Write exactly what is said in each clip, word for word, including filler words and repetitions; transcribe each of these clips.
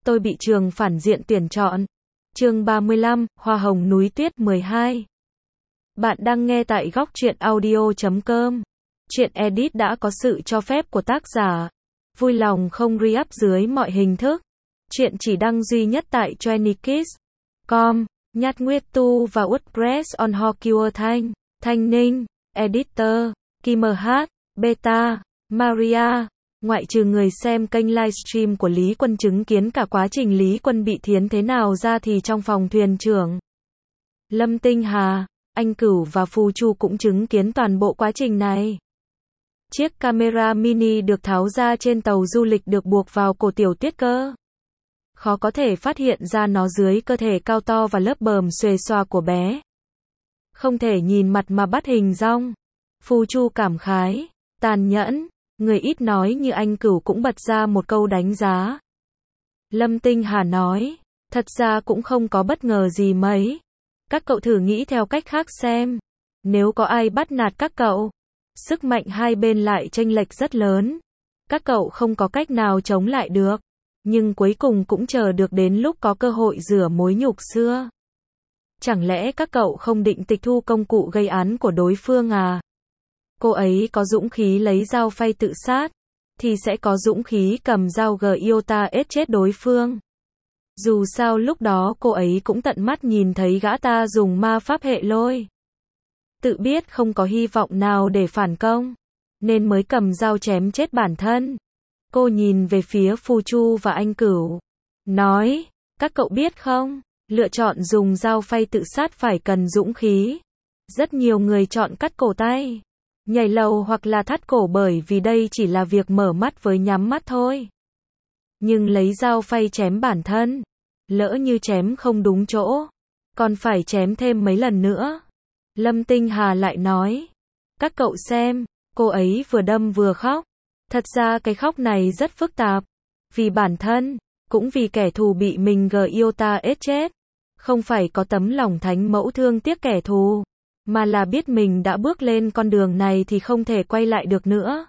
tôi bị trường phản diện tuyển chọn. Chương ba mươi lăm, Hoa hồng núi tuyết mười hai. Bạn đang nghe tại góc truyện audio chấm com. Truyện edit đã có sự cho phép của tác giả. Vui lòng không re-up dưới mọi hình thức. Truyện chỉ đăng duy nhất tại twenty kids chấm com. Nhát Nguyệt Tu và WordPress on Hokua Thanh. Thanh Ninh. Editor. Kim H. Beta. Maria. Ngoại trừ người xem kênh livestream của Lý Quân chứng kiến cả quá trình Lý Quân bị thiến thế nào ra thì trong phòng thuyền trưởng Lâm Tinh Hà, anh Cửu và Phù Chu cũng chứng kiến toàn bộ quá trình này. Chiếc camera mini được tháo ra trên tàu du lịch được buộc vào cổ Tiểu Tuyết Cơ. Khó có thể phát hiện ra nó dưới cơ thể cao to và lớp bờm xuề xoa của bé. Không thể nhìn mặt mà bắt hình dong. Phù Chu cảm khái, tàn nhẫn. Người ít nói như anh Cửu cũng bật ra một câu đánh giá. Lâm Tinh Hà nói, thật ra cũng không có bất ngờ gì mấy. Các cậu thử nghĩ theo cách khác xem. Nếu có ai bắt nạt các cậu, sức mạnh hai bên lại chênh lệch rất lớn. Các cậu không có cách nào chống lại được. Nhưng cuối cùng cũng chờ được đến lúc có cơ hội rửa mối nhục xưa. Chẳng lẽ các cậu không định tịch thu công cụ gây án của đối phương à? Cô ấy có dũng khí lấy dao phay tự sát, thì sẽ có dũng khí cầm dao Gyota ết chết đối phương. Dù sao lúc đó cô ấy cũng tận mắt nhìn thấy gã ta dùng ma pháp hệ lôi. Tự biết không có hy vọng nào để phản công, nên mới cầm dao chém chết bản thân. Cô nhìn về phía Phù Chu và anh Cửu, nói, các cậu biết không, lựa chọn dùng dao phay tự sát phải cần dũng khí. Rất nhiều người chọn cắt cổ tay, nhảy lầu hoặc là thắt cổ bởi vì đây chỉ là việc mở mắt với nhắm mắt thôi. Nhưng lấy dao phay chém bản thân, lỡ như chém không đúng chỗ, còn phải chém thêm mấy lần nữa. Lâm Tinh Hà lại nói, các cậu xem, cô ấy vừa đâm vừa khóc. Thật ra cái khóc này rất phức tạp. Vì bản thân, cũng vì kẻ thù bị mình Gyota ết chết. Không phải có tấm lòng thánh mẫu thương tiếc kẻ thù, mà là biết mình đã bước lên con đường này thì không thể quay lại được nữa.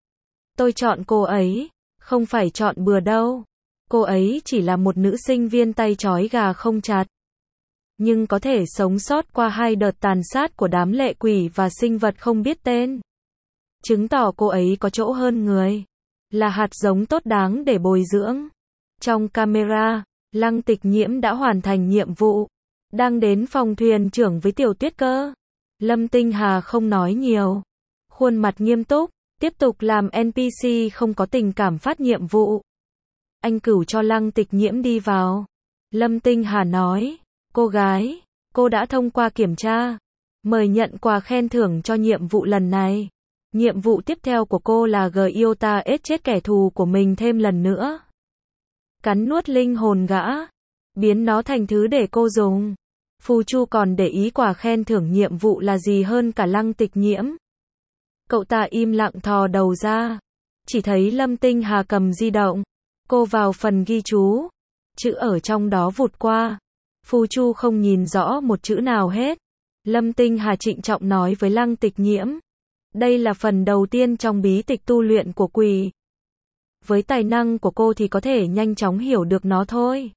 Tôi chọn cô ấy, không phải chọn bừa đâu. Cô ấy chỉ là một nữ sinh viên tay trói gà không chặt. Nhưng có thể sống sót qua hai đợt tàn sát của đám lệ quỷ và sinh vật không biết tên. Chứng tỏ cô ấy có chỗ hơn người. Là hạt giống tốt đáng để bồi dưỡng. Trong camera, Lăng Tịch Nhiễm đã hoàn thành nhiệm vụ. Đang đến phòng thuyền trưởng với Tiểu Tuyết Cơ. Lâm Tinh Hà không nói nhiều. Khuôn mặt nghiêm túc, tiếp tục làm en pê xê không có tình cảm phát nhiệm vụ. Anh Cửu cho Lăng Tịch Nhiễm đi vào. Lâm Tinh Hà nói, cô gái, cô đã thông qua kiểm tra. Mời nhận quà khen thưởng cho nhiệm vụ lần này. Nhiệm vụ tiếp theo của cô là Gyota ết chết kẻ thù của mình thêm lần nữa. Cắn nuốt linh hồn gã, biến nó thành thứ để cô dùng. Phù Chu còn để ý quả khen thưởng nhiệm vụ là gì hơn cả Lăng Tịch Nhiễm. Cậu ta im lặng thò đầu ra. Chỉ thấy Lâm Tinh Hà cầm di động. Cô vào phần ghi chú. Chữ ở trong đó vụt qua. Phù Chu không nhìn rõ một chữ nào hết. Lâm Tinh Hà trịnh trọng nói với Lăng Tịch Nhiễm. Đây là phần đầu tiên trong bí tịch tu luyện của quỷ. Với tài năng của cô thì có thể nhanh chóng hiểu được nó thôi.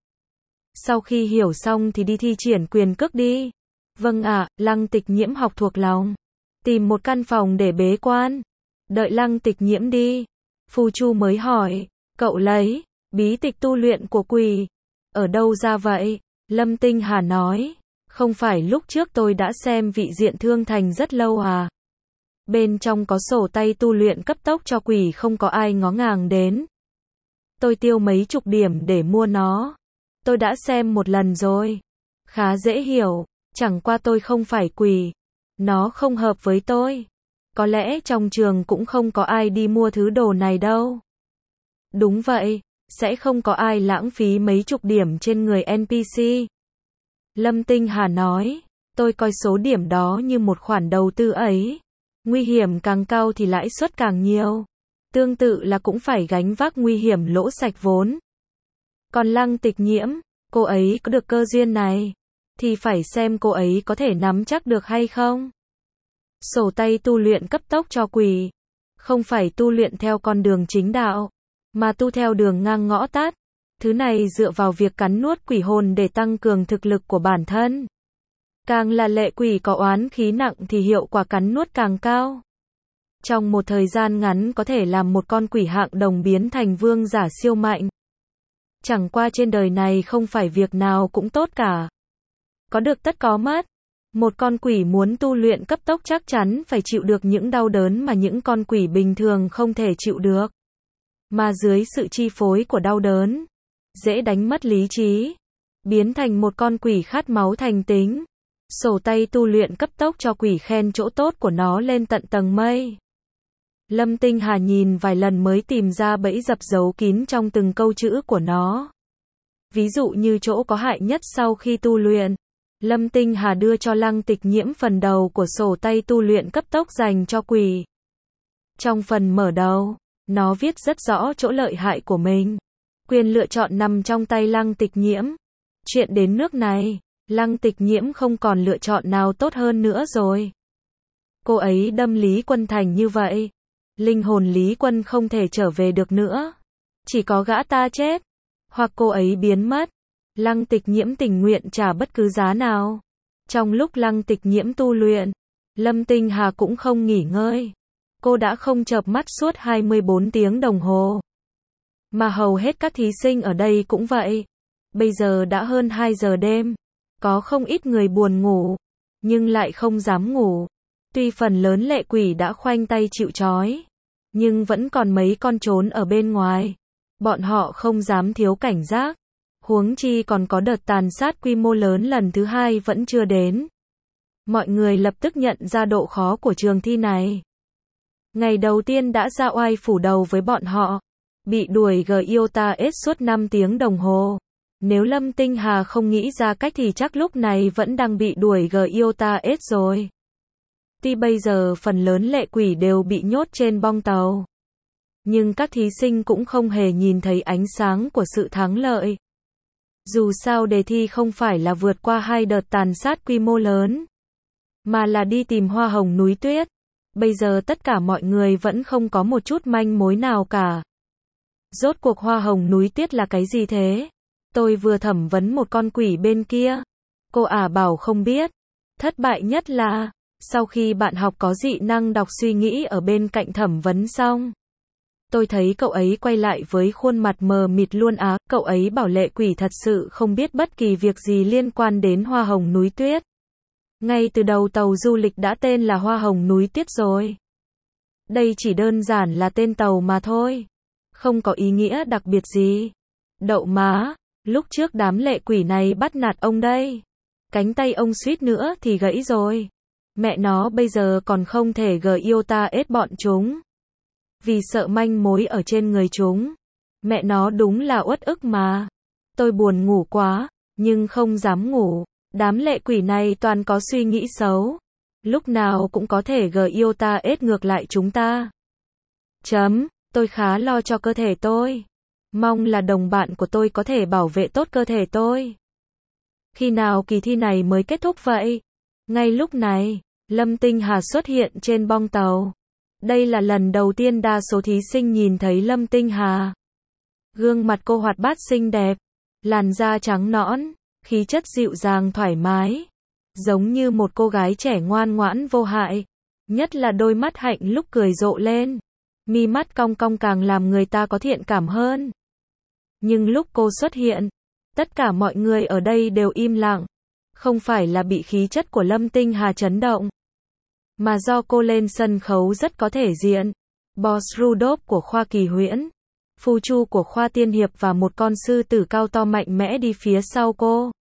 Sau khi hiểu xong thì đi thi triển quyền cước đi. Vâng ạ, à, Lăng Tịch Nhiễm học thuộc lòng. Tìm một căn phòng để bế quan. Đợi Lăng Tịch Nhiễm đi. Phù Chu mới hỏi, cậu lấy bí tịch tu luyện của quỷ ở đâu ra vậy? Lâm Tinh Hà nói, không phải lúc trước tôi đã xem vị diện thương thành rất lâu à? Bên trong có sổ tay tu luyện cấp tốc cho quỷ không có ai ngó ngàng đến. Tôi tiêu mấy chục điểm để mua nó. Tôi đã xem một lần rồi. Khá dễ hiểu, chẳng qua tôi không phải quỷ. Nó không hợp với tôi. Có lẽ trong trường cũng không có ai đi mua thứ đồ này đâu. Đúng vậy, sẽ không có ai lãng phí mấy chục điểm trên người en pê xê. Lâm Tinh Hà nói, tôi coi số điểm đó như một khoản đầu tư ấy. Nguy hiểm càng cao thì lãi suất càng nhiều. Tương tự là cũng phải gánh vác nguy hiểm lỗ sạch vốn. Còn Lăng Tịch Nhiễm, cô ấy có được cơ duyên này, thì phải xem cô ấy có thể nắm chắc được hay không. Sổ tay tu luyện cấp tốc cho quỷ, không phải tu luyện theo con đường chính đạo, mà tu theo đường ngang ngõ tắt. Thứ này dựa vào việc cắn nuốt quỷ hồn để tăng cường thực lực của bản thân. Càng là lệ quỷ có oán khí nặng thì hiệu quả cắn nuốt càng cao. Trong một thời gian ngắn có thể làm một con quỷ hạng đồng biến thành vương giả siêu mạnh. Chẳng qua trên đời này không phải việc nào cũng tốt cả. Có được tất có mất. Một con quỷ muốn tu luyện cấp tốc chắc chắn phải chịu được những đau đớn mà những con quỷ bình thường không thể chịu được. Mà dưới sự chi phối của đau đớn, dễ đánh mất lý trí, biến thành một con quỷ khát máu thành tính. Sổ tay tu luyện cấp tốc cho quỷ khen chỗ tốt của nó lên tận tầng mây. Lâm Tinh Hà nhìn vài lần mới tìm ra bẫy dập giấu kín trong từng câu chữ của nó. Ví dụ như chỗ có hại nhất sau khi tu luyện. Lâm Tinh Hà đưa cho Lăng Tịch Nhiễm phần đầu của sổ tay tu luyện cấp tốc dành cho quỷ. Trong phần mở đầu, nó viết rất rõ chỗ lợi hại của mình. Quyền lựa chọn nằm trong tay Lăng Tịch Nhiễm. Chuyện đến nước này, Lăng Tịch Nhiễm không còn lựa chọn nào tốt hơn nữa rồi. Cô ấy đâm Lý Quân thành như vậy. Linh hồn Lý Quân không thể trở về được nữa. Chỉ có gã ta chết, hoặc cô ấy biến mất. Lăng Tịch Nhiễm tình nguyện trả bất cứ giá nào. Trong lúc Lăng Tịch Nhiễm tu luyện, Lâm Tinh Hà cũng không nghỉ ngơi. Cô đã không chợp mắt suốt hai mươi bốn tiếng đồng hồ. Mà hầu hết các thí sinh ở đây cũng vậy. Bây giờ đã hơn hai giờ đêm. Có không ít người buồn ngủ, nhưng lại không dám ngủ. Tuy phần lớn lệ quỷ đã khoanh tay chịu trói, nhưng vẫn còn mấy con trốn ở bên ngoài. Bọn họ không dám thiếu cảnh giác. Huống chi còn có đợt tàn sát quy mô lớn lần thứ hai vẫn chưa đến. Mọi người lập tức nhận ra độ khó của trường thi này. Ngày đầu tiên đã ra oai phủ đầu với bọn họ. Bị đuổi giê i o t a s suốt năm tiếng đồng hồ. Nếu Lâm Tinh Hà không nghĩ ra cách thì chắc lúc này vẫn đang bị đuổi giê i o t a s rồi. Tuy bây giờ phần lớn lệ quỷ đều bị nhốt trên bong tàu, nhưng các thí sinh cũng không hề nhìn thấy ánh sáng của sự thắng lợi. Dù sao đề thi không phải là vượt qua hai đợt tàn sát quy mô lớn, mà là đi tìm hoa hồng núi tuyết. Bây giờ tất cả mọi người vẫn không có một chút manh mối nào cả. Rốt cuộc hoa hồng núi tuyết là cái gì thế? Tôi vừa thẩm vấn một con quỷ bên kia. Cô ả bảo không biết. Thất bại nhất là, sau khi bạn học có dị năng đọc suy nghĩ ở bên cạnh thẩm vấn xong, tôi thấy cậu ấy quay lại với khuôn mặt mờ mịt luôn á. Cậu ấy bảo lệ quỷ thật sự không biết bất kỳ việc gì liên quan đến hoa hồng núi tuyết. Ngay từ đầu tàu du lịch đã tên là hoa hồng núi tuyết rồi. Đây chỉ đơn giản là tên tàu mà thôi. Không có ý nghĩa đặc biệt gì. Đậu má, lúc trước đám lệ quỷ này bắt nạt ông đây. Cánh tay ông suýt nữa thì gãy rồi. Mẹ nó bây giờ còn không thể giê i o t a s bọn chúng. Vì sợ manh mối ở trên người chúng. Mẹ nó đúng là uất ức mà. Tôi buồn ngủ quá, nhưng không dám ngủ. Đám lệ quỷ này toàn có suy nghĩ xấu. Lúc nào cũng có thể giê i o t a s ngược lại chúng ta. Chấm, tôi khá lo cho cơ thể tôi. Mong là đồng bạn của tôi có thể bảo vệ tốt cơ thể tôi. Khi nào kỳ thi này mới kết thúc vậy? Ngay lúc này, Lâm Tinh Hà xuất hiện trên bong tàu. Đây là lần đầu tiên đa số thí sinh nhìn thấy Lâm Tinh Hà. Gương mặt cô hoạt bát xinh đẹp, làn da trắng nõn, khí chất dịu dàng thoải mái, giống như một cô gái trẻ ngoan ngoãn vô hại. Nhất là đôi mắt hạnh lúc cười rộ lên, mi mắt cong cong càng làm người ta có thiện cảm hơn. Nhưng lúc cô xuất hiện, tất cả mọi người ở đây đều im lặng. Không phải là bị khí chất của Lâm Tinh Hà chấn động, mà do cô lên sân khấu rất có thể diện. Boss Rudolph của khoa Kỳ Huyễn, Phu Chu của khoa Tiên Hiệp và một con sư tử cao to mạnh mẽ đi phía sau cô.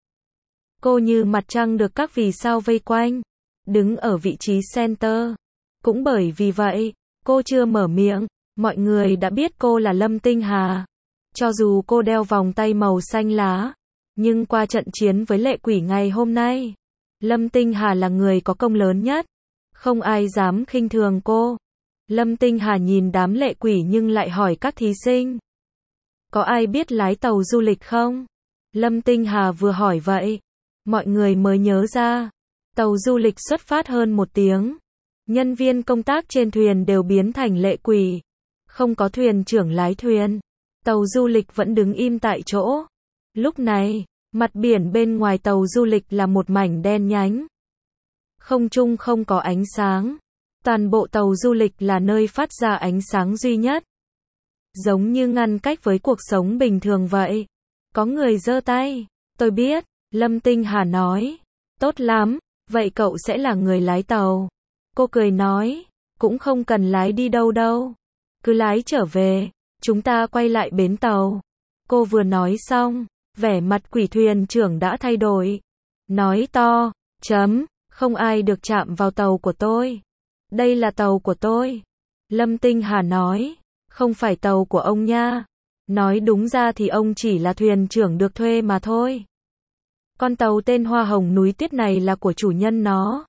Cô như mặt trăng được các vì sao vây quanh, đứng ở vị trí center. Cũng bởi vì vậy, cô chưa mở miệng, mọi người đã biết cô là Lâm Tinh Hà. Cho dù cô đeo vòng tay màu xanh lá, nhưng qua trận chiến với lệ quỷ ngày hôm nay, Lâm Tinh Hà là người có công lớn nhất. Không ai dám khinh thường cô. Lâm Tinh Hà nhìn đám lệ quỷ nhưng lại hỏi các thí sinh. Có ai biết lái tàu du lịch không? Lâm Tinh Hà vừa hỏi vậy, mọi người mới nhớ ra. Tàu du lịch xuất phát hơn một tiếng. Nhân viên công tác trên thuyền đều biến thành lệ quỷ. Không có thuyền trưởng lái thuyền. Tàu du lịch vẫn đứng im tại chỗ. Lúc này, mặt biển bên ngoài tàu du lịch là một mảnh đen nhánh. Không trung không có ánh sáng. Toàn bộ tàu du lịch là nơi phát ra ánh sáng duy nhất. Giống như ngăn cách với cuộc sống bình thường vậy. Có người giơ tay. Tôi biết, Lâm Tinh Hà nói. Tốt lắm, vậy cậu sẽ là người lái tàu. Cô cười nói, cũng không cần lái đi đâu đâu. Cứ lái trở về, chúng ta quay lại bến tàu. Cô vừa nói xong, vẻ mặt quỷ thuyền trưởng đã thay đổi. Nói to, chấm, không ai được chạm vào tàu của tôi. Đây là tàu của tôi. Lâm Tinh Hà nói, không phải tàu của ông nha. Nói đúng ra thì ông chỉ là thuyền trưởng được thuê mà thôi. Con tàu tên Hoa Hồng Núi Tuyết này là của chủ nhân nó.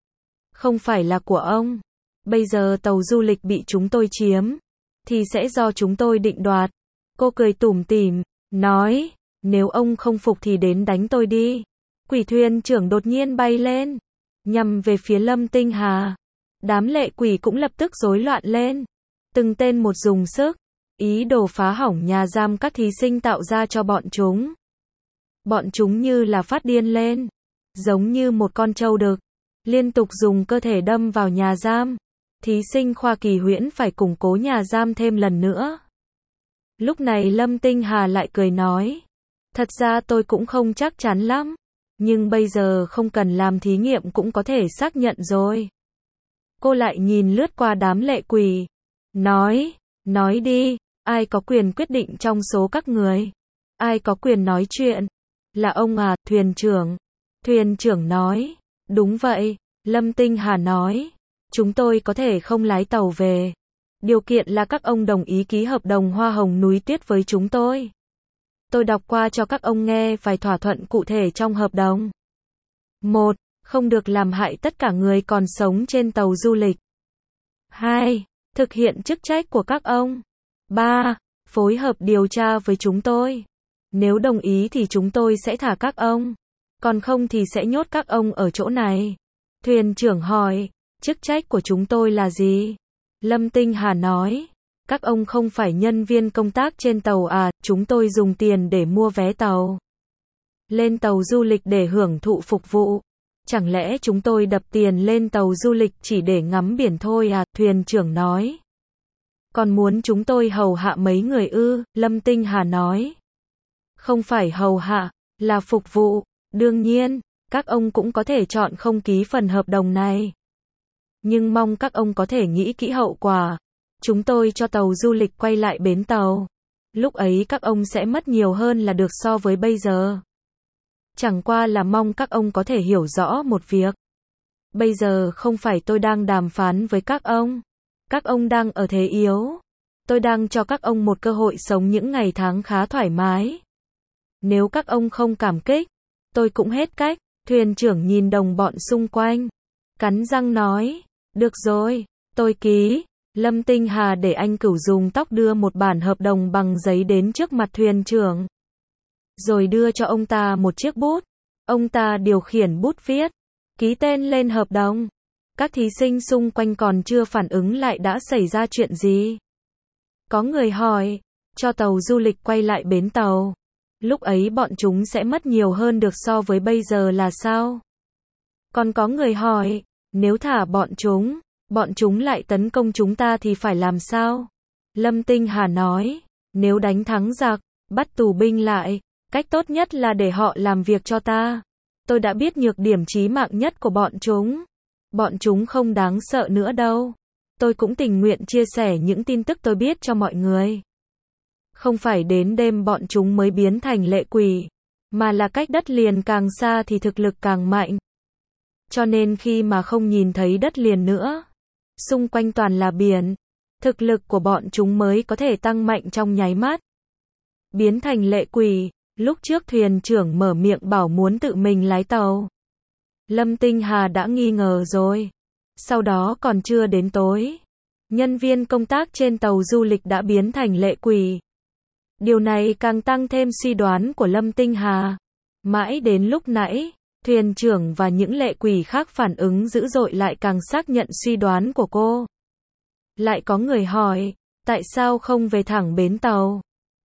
Không phải là của ông. Bây giờ tàu du lịch bị chúng tôi chiếm, thì sẽ do chúng tôi định đoạt. Cô cười tủm tỉm, nói, nếu ông không phục thì đến đánh tôi đi. Quỷ thuyền trưởng đột nhiên bay lên, nhằm về phía Lâm Tinh Hà. Đám lệ quỷ cũng lập tức rối loạn lên. Từng tên một dùng sức, ý đồ phá hỏng nhà giam các thí sinh tạo ra cho bọn chúng. Bọn chúng như là phát điên lên, giống như một con trâu đực, liên tục dùng cơ thể đâm vào nhà giam. Thí sinh Khoa Kỳ Huyễn phải củng cố nhà giam thêm lần nữa. Lúc này Lâm Tinh Hà lại cười nói, thật ra tôi cũng không chắc chắn lắm, nhưng bây giờ không cần làm thí nghiệm cũng có thể xác nhận rồi. Cô lại nhìn lướt qua đám lệ quỷ, nói, nói đi, ai có quyền quyết định trong số các người? Ai có quyền nói chuyện? Là ông à, thuyền trưởng. Thuyền trưởng nói, đúng vậy. Lâm Tinh Hà nói, chúng tôi có thể không lái tàu về. Điều kiện là các ông đồng ý ký hợp đồng Hoa Hồng Núi Tuyết với chúng tôi. Tôi đọc qua cho các ông nghe vài thỏa thuận cụ thể trong hợp đồng. một. Không được làm hại tất cả người còn sống trên tàu du lịch. hai. Thực hiện chức trách của các ông. ba. Phối hợp điều tra với chúng tôi. Nếu đồng ý thì chúng tôi sẽ thả các ông. Còn không thì sẽ nhốt các ông ở chỗ này. Thuyền trưởng hỏi, chức trách của chúng tôi là gì? Lâm Tinh Hà nói, các ông không phải nhân viên công tác trên tàu à, chúng tôi dùng tiền để mua vé tàu. Lên tàu du lịch để hưởng thụ phục vụ. Chẳng lẽ chúng tôi đập tiền lên tàu du lịch chỉ để ngắm biển thôi à? Thuyền trưởng nói. Còn muốn chúng tôi hầu hạ mấy người ư? Lâm Tinh Hà nói. Không phải hầu hạ, là phục vụ. Đương nhiên, các ông cũng có thể chọn không ký phần hợp đồng này. Nhưng mong các ông có thể nghĩ kỹ hậu quả. Chúng tôi cho tàu du lịch quay lại bến tàu. Lúc ấy các ông sẽ mất nhiều hơn là được so với bây giờ. Chẳng qua là mong các ông có thể hiểu rõ một việc. Bây giờ không phải tôi đang đàm phán với các ông. Các ông đang ở thế yếu. Tôi đang cho các ông một cơ hội sống những ngày tháng khá thoải mái. Nếu các ông không cảm kích, tôi cũng hết cách. Thuyền trưởng nhìn đồng bọn xung quanh, cắn răng nói, được rồi, tôi ký. Lâm Tinh Hà để anh Cửu dùng tóc đưa một bản hợp đồng bằng giấy đến trước mặt thuyền trưởng. Rồi đưa cho ông ta một chiếc bút. Ông ta điều khiển bút viết, ký tên lên hợp đồng. Các thí sinh xung quanh còn chưa phản ứng lại đã xảy ra chuyện gì. Có người hỏi, cho tàu du lịch quay lại bến tàu. Lúc ấy bọn chúng sẽ mất nhiều hơn được so với bây giờ là sao? Còn có người hỏi, nếu thả bọn chúng, bọn chúng lại tấn công chúng ta thì phải làm sao? Lâm Tinh Hà nói, nếu đánh thắng giặc, bắt tù binh lại, cách tốt nhất là để họ làm việc cho ta. Tôi đã biết nhược điểm chí mạng nhất của bọn chúng. Bọn chúng không đáng sợ nữa đâu. Tôi cũng tình nguyện chia sẻ những tin tức tôi biết cho mọi người. Không phải đến đêm bọn chúng mới biến thành lệ quỷ, mà là cách đất liền càng xa thì thực lực càng mạnh. Cho nên khi mà không nhìn thấy đất liền nữa, xung quanh toàn là biển, thực lực của bọn chúng mới có thể tăng mạnh trong nháy mắt. Biến thành lệ quỷ, lúc trước thuyền trưởng mở miệng bảo muốn tự mình lái tàu. Lâm Tinh Hà đã nghi ngờ rồi. Sau đó còn chưa đến tối, nhân viên công tác trên tàu du lịch đã biến thành lệ quỷ. Điều này càng tăng thêm suy đoán của Lâm Tinh Hà. Mãi đến lúc nãy, thuyền trưởng và những lệ quỷ khác phản ứng dữ dội lại càng xác nhận suy đoán của cô. Lại có người hỏi, tại sao không về thẳng bến tàu?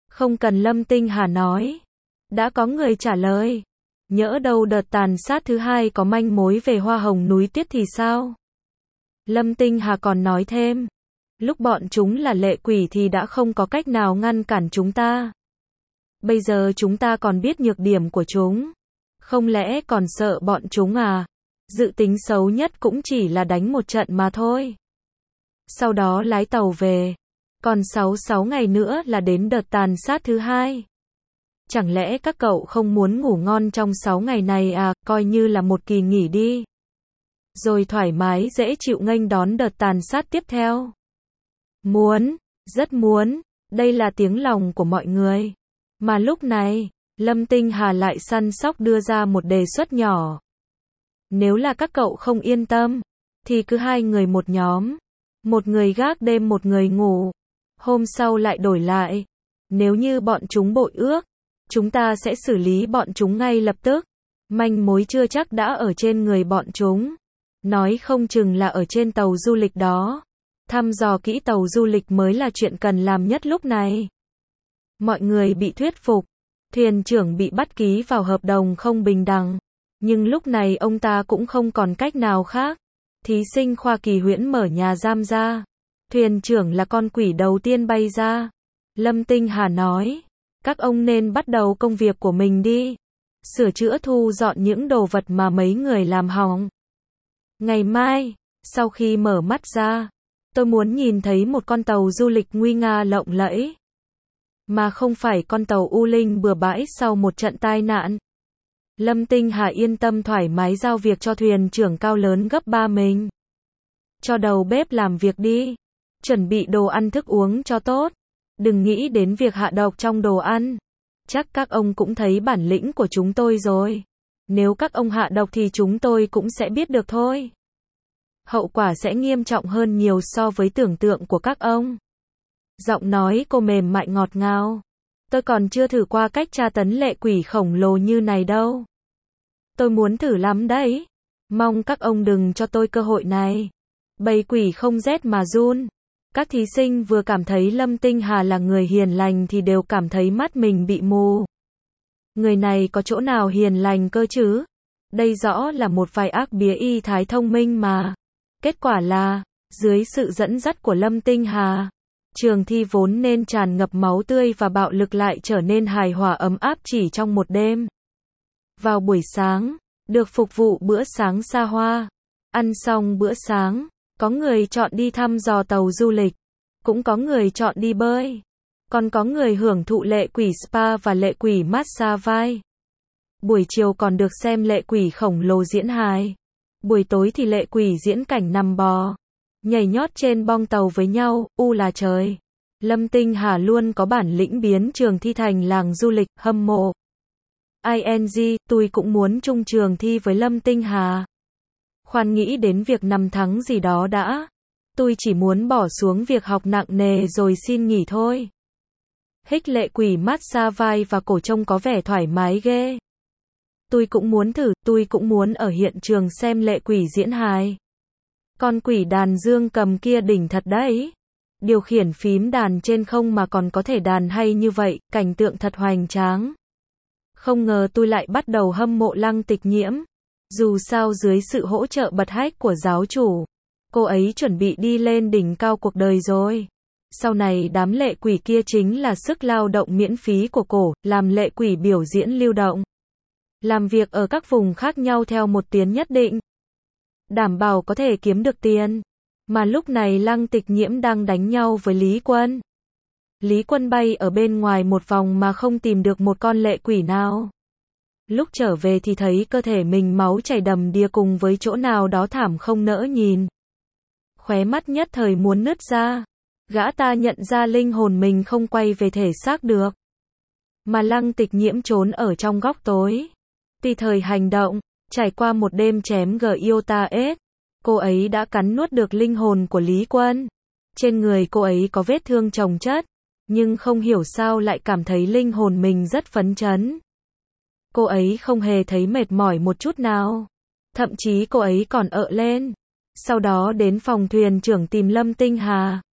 Không cần Lâm Tinh Hà nói. Đã có người trả lời. Nhỡ đâu đợt tàn sát thứ hai có manh mối về hoa hồng núi tuyết thì sao? Lâm Tinh Hà còn nói thêm. Lúc bọn chúng là lệ quỷ thì đã không có cách nào ngăn cản chúng ta. Bây giờ chúng ta còn biết nhược điểm của chúng. Không lẽ còn sợ bọn chúng à? Dự tính xấu nhất cũng chỉ là đánh một trận mà thôi. Sau đó lái tàu về. Còn sáu sáu ngày nữa là đến đợt tàn sát thứ hai. Chẳng lẽ các cậu không muốn ngủ ngon trong sáu ngày này à, coi như là một kỳ nghỉ đi. Rồi thoải mái dễ chịu nghênh đón đợt tàn sát tiếp theo. Muốn, rất muốn, đây là tiếng lòng của mọi người. Mà lúc này, Lâm Tinh Hà lại săn sóc đưa ra một đề xuất nhỏ. Nếu là các cậu không yên tâm, thì cứ hai người một nhóm. Một người gác đêm một người ngủ. Hôm sau lại đổi lại. Nếu như bọn chúng bội ước, chúng ta sẽ xử lý bọn chúng ngay lập tức. Manh mối chưa chắc đã ở trên người bọn chúng. Nói không chừng là ở trên tàu du lịch đó. Thăm dò kỹ tàu du lịch mới là chuyện cần làm nhất lúc này. Mọi người bị thuyết phục. Thuyền trưởng bị bắt ký vào hợp đồng không bình đẳng. Nhưng lúc này ông ta cũng không còn cách nào khác. Thí sinh Khoa Kỳ Huyễn mở nhà giam ra. Thuyền trưởng là con quỷ đầu tiên bay ra. Lâm Tinh Hà nói. Các ông nên bắt đầu công việc của mình đi. Sửa chữa thu dọn những đồ vật mà mấy người làm hỏng. Ngày mai, sau khi mở mắt ra, tôi muốn nhìn thấy một con tàu du lịch nguy nga lộng lẫy. Mà không phải con tàu u linh bừa bãi sau một trận tai nạn. Lâm Tinh Hà yên tâm thoải mái giao việc cho thuyền trưởng cao lớn gấp ba mình. Cho đầu bếp làm việc đi. Chuẩn bị đồ ăn thức uống cho tốt. Đừng nghĩ đến việc hạ độc trong đồ ăn. Chắc các ông cũng thấy bản lĩnh của chúng tôi rồi. Nếu các ông hạ độc thì chúng tôi cũng sẽ biết được thôi. Hậu quả sẽ nghiêm trọng hơn nhiều so với tưởng tượng của các ông. Giọng nói cô mềm mại ngọt ngào. Tôi còn chưa thử qua cách tra tấn lệ quỷ khổng lồ như này đâu. Tôi muốn thử lắm đấy. Mong các ông đừng cho tôi cơ hội này. Bầy quỷ không rét mà run. Các thí sinh vừa cảm thấy Lâm Tinh Hà là người hiền lành thì đều cảm thấy mắt mình bị mù. Người này có chỗ nào hiền lành cơ chứ? Đây rõ là một vài ác bía y thái thông minh mà. Kết quả là, dưới sự dẫn dắt của Lâm Tinh Hà, trường thi vốn nên tràn ngập máu tươi và bạo lực lại trở nên hài hòa ấm áp chỉ trong một đêm. Vào buổi sáng, được phục vụ bữa sáng xa hoa. Ăn xong bữa sáng, có người chọn đi thăm dò tàu du lịch, cũng có người chọn đi bơi, còn có người hưởng thụ lệ quỷ spa và lệ quỷ massage vai. Buổi chiều còn được xem lệ quỷ khổng lồ diễn hài. Buổi tối thì lệ quỷ diễn cảnh nằm bò, nhảy nhót trên bong tàu với nhau, u là trời. Lâm Tinh Hà luôn có bản lĩnh biến trường thi thành làng du lịch, hâm mộ. i en giê, tôi cũng muốn chung trường thi với Lâm Tinh Hà. Khoan nghĩ đến việc năm tháng gì đó đã. Tôi chỉ muốn bỏ xuống việc học nặng nề rồi xin nghỉ thôi. Hích lệ quỷ massage vai và cổ trông có vẻ thoải mái ghê. Tôi cũng muốn thử, tôi cũng muốn ở hiện trường xem lệ quỷ diễn hài. Con quỷ đàn dương cầm kia đỉnh thật đấy. Điều khiển phím đàn trên không mà còn có thể đàn hay như vậy, cảnh tượng thật hoành tráng. Không ngờ tôi lại bắt đầu hâm mộ Lăng Tịch Nhiễm. Dù sao dưới sự hỗ trợ bật hách của giáo chủ, cô ấy chuẩn bị đi lên đỉnh cao cuộc đời rồi. Sau này đám lệ quỷ kia chính là sức lao động miễn phí của cổ, làm lệ quỷ biểu diễn lưu động. Làm việc ở các vùng khác nhau theo một tuyến nhất định. Đảm bảo có thể kiếm được tiền. Mà lúc này Lăng Tịch Nhiễm đang đánh nhau với Lý Quân. Lý Quân bay ở bên ngoài một vòng mà không tìm được một con lệ quỷ nào. Lúc trở về thì thấy cơ thể mình máu chảy đầm đìa cùng với chỗ nào đó thảm không nỡ nhìn. Khóe mắt nhất thời muốn nứt ra. Gã ta nhận ra linh hồn mình không quay về thể xác được. Mà Lăng Tịch Nhiễm trốn ở trong góc tối. Tùy thời hành động, trải qua một đêm chém Giota S. Cô ấy đã cắn nuốt được linh hồn của Lý Quân. Trên người cô ấy có vết thương chồng chất. Nhưng không hiểu sao lại cảm thấy linh hồn mình rất phấn chấn. Cô ấy không hề thấy mệt mỏi một chút nào. Thậm chí cô ấy còn ợ lên. Sau đó đến phòng thuyền trưởng tìm Lâm Tinh Hà.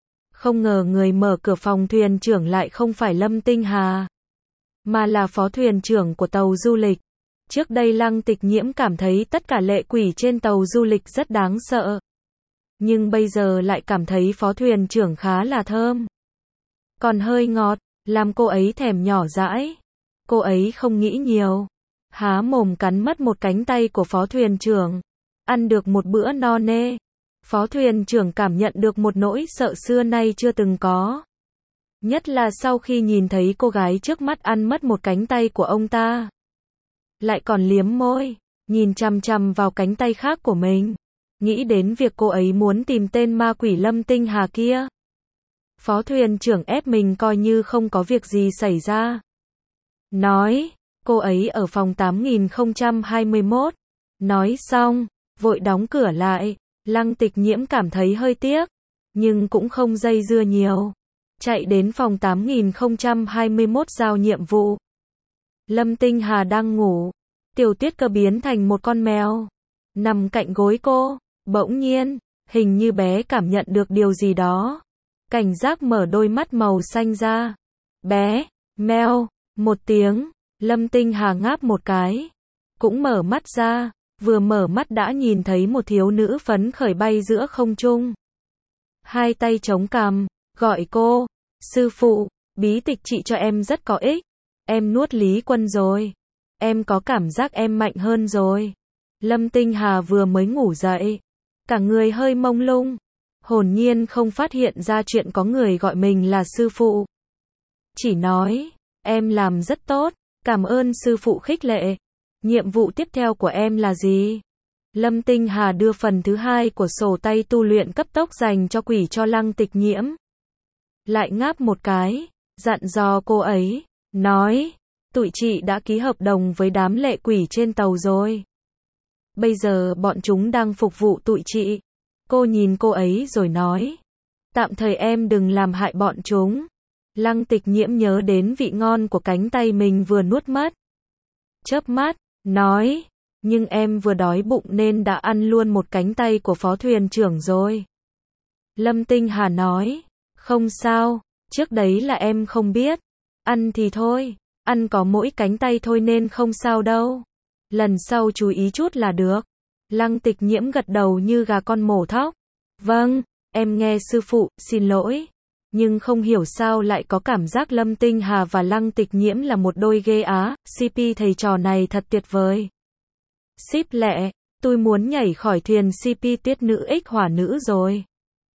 Không ngờ người mở cửa phòng thuyền trưởng lại không phải Lâm Tinh Hà, mà là phó thuyền trưởng của tàu du lịch. Trước đây Lăng Tịch Nhiễm cảm thấy tất cả lệ quỷ trên tàu du lịch rất đáng sợ. Nhưng bây giờ lại cảm thấy phó thuyền trưởng khá là thơm. Còn hơi ngọt, làm cô ấy thèm nhỏ dãi. Cô ấy không nghĩ nhiều. Há mồm cắn mất một cánh tay của phó thuyền trưởng. Ăn được một bữa no nê. Phó thuyền trưởng cảm nhận được một nỗi sợ xưa nay chưa từng có. Nhất là sau khi nhìn thấy cô gái trước mắt ăn mất một cánh tay của ông ta. Lại còn liếm môi, nhìn chằm chằm vào cánh tay khác của mình. Nghĩ đến việc cô ấy muốn tìm tên ma quỷ Lâm Tinh Hà kia. Phó thuyền trưởng ép mình coi như không có việc gì xảy ra. Nói, cô ấy ở phòng tám nghìn không trăm hai mươi mốt. Nói xong, vội đóng cửa lại. Lăng Tịch Nhiễm cảm thấy hơi tiếc, nhưng cũng không dây dưa nhiều. Chạy đến phòng tám nghìn không trăm hai mươi mốt giao nhiệm vụ. Lâm Tinh Hà đang ngủ. Tiểu Tuyết Cơ biến thành một con mèo. Nằm cạnh gối cô. Bỗng nhiên, hình như bé cảm nhận được điều gì đó. Cảnh giác mở đôi mắt màu xanh ra. Bé, meo, một tiếng. Lâm Tinh Hà ngáp một cái. Cũng mở mắt ra. Vừa mở mắt đã nhìn thấy một thiếu nữ phấn khởi bay giữa không trung. Hai tay chống cằm, gọi cô. Sư phụ, bí tịch trị cho em rất có ích. Em nuốt Lý Quân rồi. Em có cảm giác em mạnh hơn rồi. Lâm Tinh Hà vừa mới ngủ dậy. Cả người hơi mông lung. Hồn nhiên không phát hiện ra chuyện có người gọi mình là sư phụ. Chỉ nói, em làm rất tốt. Cảm ơn sư phụ khích lệ. Nhiệm vụ tiếp theo của em là gì? Lâm Tinh Hà đưa phần thứ hai của sổ tay tu luyện cấp tốc dành cho quỷ cho Lăng Tịch Nhiễm. Lại ngáp một cái, dặn dò cô ấy, nói, tụi chị đã ký hợp đồng với đám lệ quỷ trên tàu rồi. Bây giờ bọn chúng đang phục vụ tụi chị. Cô nhìn cô ấy rồi nói, tạm thời em đừng làm hại bọn chúng. Lăng Tịch Nhiễm nhớ đến vị ngon của cánh tay mình vừa nuốt mất. Chớp mắt, nói, nhưng em vừa đói bụng nên đã ăn luôn một cánh tay của phó thuyền trưởng rồi. Lâm Tinh Hà nói, không sao, trước đấy là em không biết. Ăn thì thôi, ăn có mỗi cánh tay thôi nên không sao đâu. Lần sau chú ý chút là được. Lăng Tịch Nhiễm gật đầu như gà con mổ thóc. Vâng, em nghe sư phụ, xin lỗi. Nhưng không hiểu sao lại có cảm giác Lâm Tinh Hà và Lăng Tịch Nhiễm là một đôi ghê á, xê pê thầy trò này thật tuyệt vời. Ship lẹ, tôi muốn nhảy khỏi thuyền xê pê Tuyết Nữ X Hỏa Nữ rồi.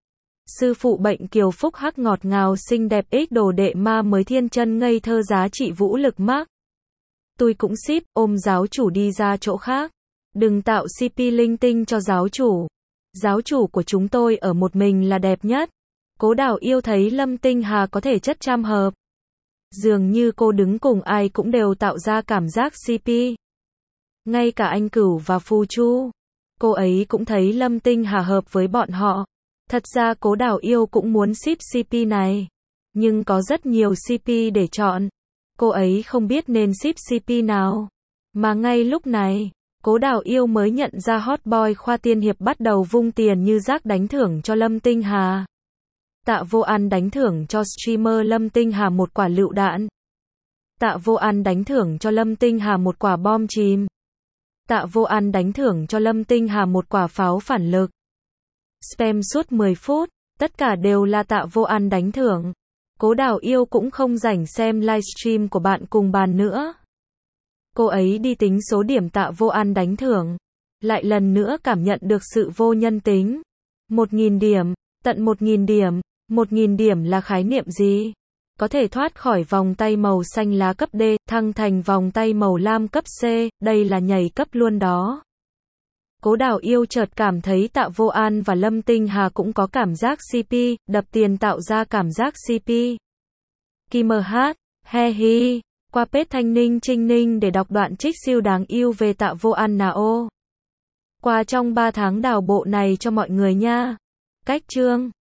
Sư phụ Bệnh Kiều Phúc Hắc ngọt ngào xinh đẹp ích đồ đệ ma mới thiên chân ngây thơ giá trị vũ lực mắc. Tôi cũng ship, ôm giáo chủ đi ra chỗ khác. Đừng tạo xê pê linh tinh cho giáo chủ. Giáo chủ của chúng tôi ở một mình là đẹp nhất. Cố Đào Yêu thấy Lâm Tinh Hà có thể chất trăm hợp. Dường như cô đứng cùng ai cũng đều tạo ra cảm giác xê pê. Ngay cả anh Cửu và Phù Chu. Cô ấy cũng thấy Lâm Tinh Hà hợp với bọn họ. Thật ra Cố Đào Yêu cũng muốn ship xê pê này. Nhưng có rất nhiều xê pê để chọn. Cô ấy không biết nên ship xê pê nào. Mà ngay lúc này, Cố Đào Yêu mới nhận ra hot boy Khoa Tiên Hiệp bắt đầu vung tiền như rác đánh thưởng cho Lâm Tinh Hà. Tạ Vô An đánh thưởng cho streamer Lâm Tinh Hà một quả lựu đạn. Tạ Vô An đánh thưởng cho Lâm Tinh Hà một quả bom chìm. Tạ Vô An đánh thưởng cho Lâm Tinh Hà một quả pháo phản lực. Spam suốt mười phút, tất cả đều là Tạ Vô An đánh thưởng. Cố Đào Yêu cũng không rảnh xem livestream của bạn cùng bàn nữa. Cô ấy đi tính số điểm Tạ Vô An đánh thưởng. Lại lần nữa cảm nhận được sự vô nhân tính. Một nghìn điểm, tận một nghìn điểm. Một nghìn điểm là khái niệm gì? Có thể thoát khỏi vòng tay màu xanh lá cấp D, thăng thành vòng tay màu lam cấp C, đây là nhảy cấp luôn đó. Cố Đào Yêu chợt cảm thấy Tạ Vô An và Lâm Tinh Hà cũng có cảm giác xê pê, đập tiền tạo ra cảm giác xê pê. Kim hát, he hi, qua page Thanh Ninh Trinh Ninh để đọc đoạn trích siêu đáng yêu về Tạ Vô An nào. Qua trong ba tháng đào bộ này cho mọi người nha. Cách chương